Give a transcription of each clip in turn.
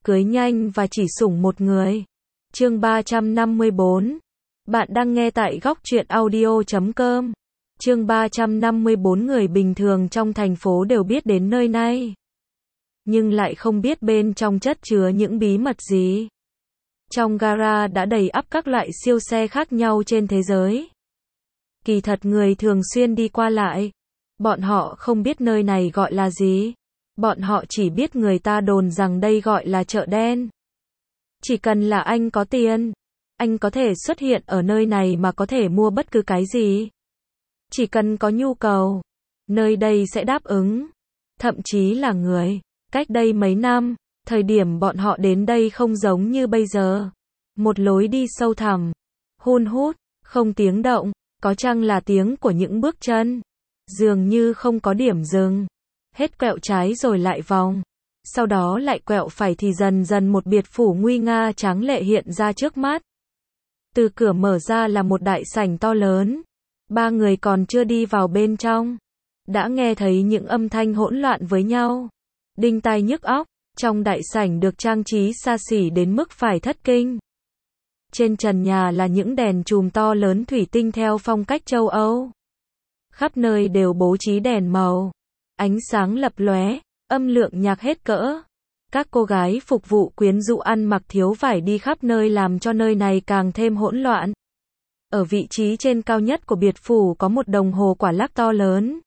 cưới nhanh và chỉ sủng một người. Chương 354. Bạn đang nghe tại góc truyện audio.com. Chương 354. Người bình thường trong thành phố đều biết đến nơi này, nhưng lại không biết bên trong chất chứa những bí mật gì. Trong gara đã đầy ắp các loại siêu xe khác nhau trên thế giới. Kỳ thật người thường xuyên đi qua lại, bọn họ không biết nơi này gọi là gì. Bọn họ chỉ biết người ta đồn rằng đây gọi là chợ đen. Chỉ cần là anh có tiền, anh có thể xuất hiện ở nơi này mà có thể mua bất cứ cái gì. Chỉ cần có nhu cầu, nơi đây sẽ đáp ứng. Thậm chí là người. Cách đây mấy năm, thời điểm bọn họ đến đây không giống như bây giờ. Một lối đi sâu thẳm, hun hút, không tiếng động, có chăng là tiếng của những bước chân. Dường như không có điểm dừng. Hết quẹo trái rồi lại vòng. Sau đó lại quẹo phải thì dần dần một biệt phủ nguy nga tráng lệ hiện ra trước mắt. Từ cửa mở ra là một đại sảnh to lớn. Ba người còn chưa đi vào bên trong, đã nghe thấy những âm thanh hỗn loạn với nhau, đinh tai nhức óc. Trong đại sảnh được trang trí xa xỉ đến mức phải thất kinh. Trên trần nhà là những đèn chùm to lớn thủy tinh theo phong cách châu Âu. Khắp nơi đều bố trí đèn màu, ánh sáng lập lóe, âm lượng nhạc hết cỡ. Các cô gái phục vụ quyến rũ ăn mặc thiếu vải đi khắp nơi làm cho nơi này càng thêm hỗn loạn. Ở vị trí trên cao nhất của biệt phủ có một đồng hồ quả lắc to lớn.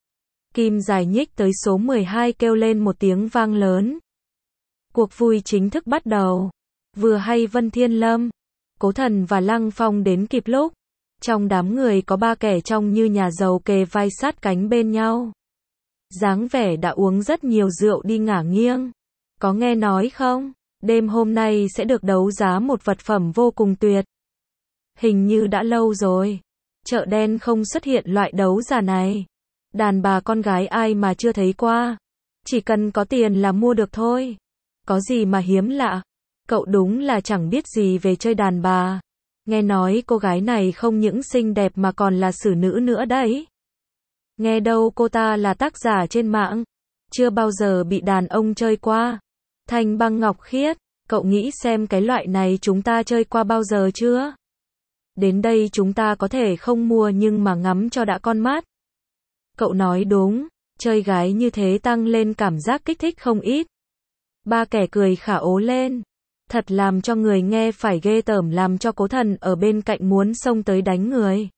Kim dài nhích tới số 12 kêu lên một tiếng vang lớn. Cuộc vui chính thức bắt đầu. Vừa hay Vân Thiên Lâm, Cố Thần và Lăng Phong đến kịp lúc. Trong đám người có ba kẻ trông như nhà giàu kề vai sát cánh bên nhau. Dáng vẻ đã uống rất nhiều rượu đi ngả nghiêng. Có nghe nói không? Đêm hôm nay sẽ được đấu giá một vật phẩm vô cùng tuyệt. Hình như đã lâu rồi chợ đen không xuất hiện loại đấu giá này. Đàn bà con gái ai mà chưa thấy qua. Chỉ cần có tiền là mua được thôi. Có gì mà hiếm lạ. Cậu đúng là chẳng biết gì về chơi đàn bà. Nghe nói cô gái này không những xinh đẹp mà còn là xử nữ nữa đấy. Nghe đâu cô ta là tác giả trên mạng. Chưa bao giờ bị đàn ông chơi qua. Thanh Băng Ngọc Khiết, cậu nghĩ xem cái loại này chúng ta chơi qua bao giờ chưa? Đến đây chúng ta có thể không mua nhưng mà ngắm cho đã con mắt. Cậu nói đúng, chơi gái như thế tăng lên cảm giác kích thích không ít. Ba kẻ cười khả ố lên. Thật làm cho người nghe phải ghê tởm, làm cho Cố Thần ở bên cạnh muốn xông tới đánh người.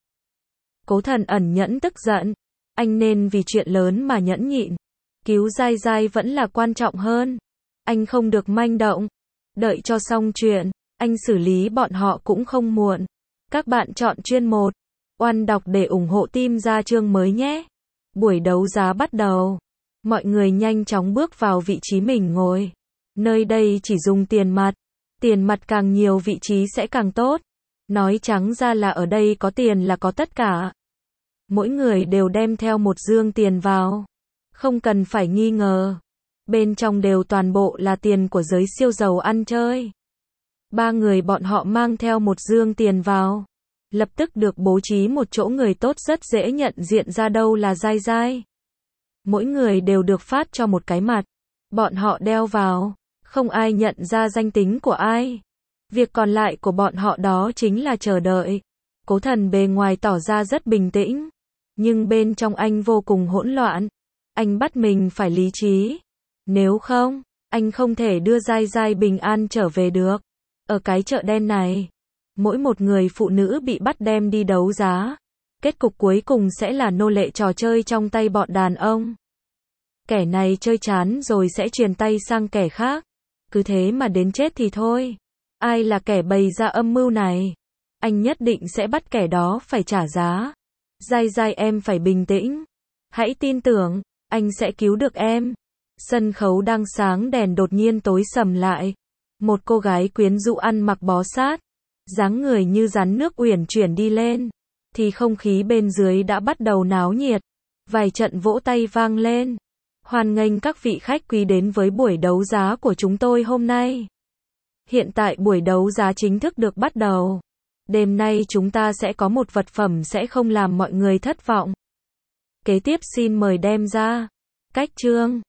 Cố Thần ẩn nhẫn tức giận. Anh nên vì chuyện lớn mà nhẫn nhịn. Cứu Giai Giai vẫn là quan trọng hơn. Anh không được manh động. Đợi cho xong chuyện, anh xử lý bọn họ cũng không muộn. Các bạn chọn chuyên 1. Oan đọc để ủng hộ team ra chương mới nhé. Buổi đấu giá bắt đầu. Mọi người nhanh chóng bước vào vị trí mình ngồi. Nơi đây chỉ dùng tiền mặt. Tiền mặt càng nhiều vị trí sẽ càng tốt. Nói trắng ra là ở đây có tiền là có tất cả. Mỗi người đều đem theo một dương tiền vào. Không cần phải nghi ngờ. Bên trong đều toàn bộ là tiền của giới siêu giàu ăn chơi. Ba người bọn họ mang theo một dương tiền vào. Lập tức được bố trí một chỗ người tốt rất dễ nhận diện ra đâu là Giai Giai. Mỗi người đều được phát cho một cái mặt. Bọn họ đeo vào. Không ai nhận ra danh tính của ai. Việc còn lại của bọn họ đó chính là chờ đợi. Cố Thần bề ngoài tỏ ra rất bình tĩnh. Nhưng bên trong anh vô cùng hỗn loạn. Anh bắt mình phải lý trí. Nếu không, anh không thể đưa Giai Giai bình an trở về được. Ở cái chợ đen này, mỗi một người phụ nữ bị bắt đem đi đấu giá. Kết cục cuối cùng sẽ là nô lệ trò chơi trong tay bọn đàn ông. Kẻ này chơi chán rồi sẽ truyền tay sang kẻ khác. Cứ thế mà đến chết thì thôi. Ai là kẻ bày ra âm mưu này? Anh nhất định sẽ bắt kẻ đó phải trả giá. Giai Giai, em phải bình tĩnh. Hãy tin tưởng, anh sẽ cứu được em. Sân khấu đang sáng đèn đột nhiên tối sầm lại. Một cô gái quyến rũ ăn mặc bó sát, dáng người như rắn nước uyển chuyển đi lên. Thì không khí bên dưới đã bắt đầu náo nhiệt. Vài trận vỗ tay vang lên. Hoan nghênh các vị khách quý đến với buổi đấu giá của chúng tôi hôm nay. Hiện tại buổi đấu giá chính thức được bắt đầu. Đêm nay chúng ta sẽ có một vật phẩm sẽ không làm mọi người thất vọng. Kế tiếp xin mời đem ra. Cách chương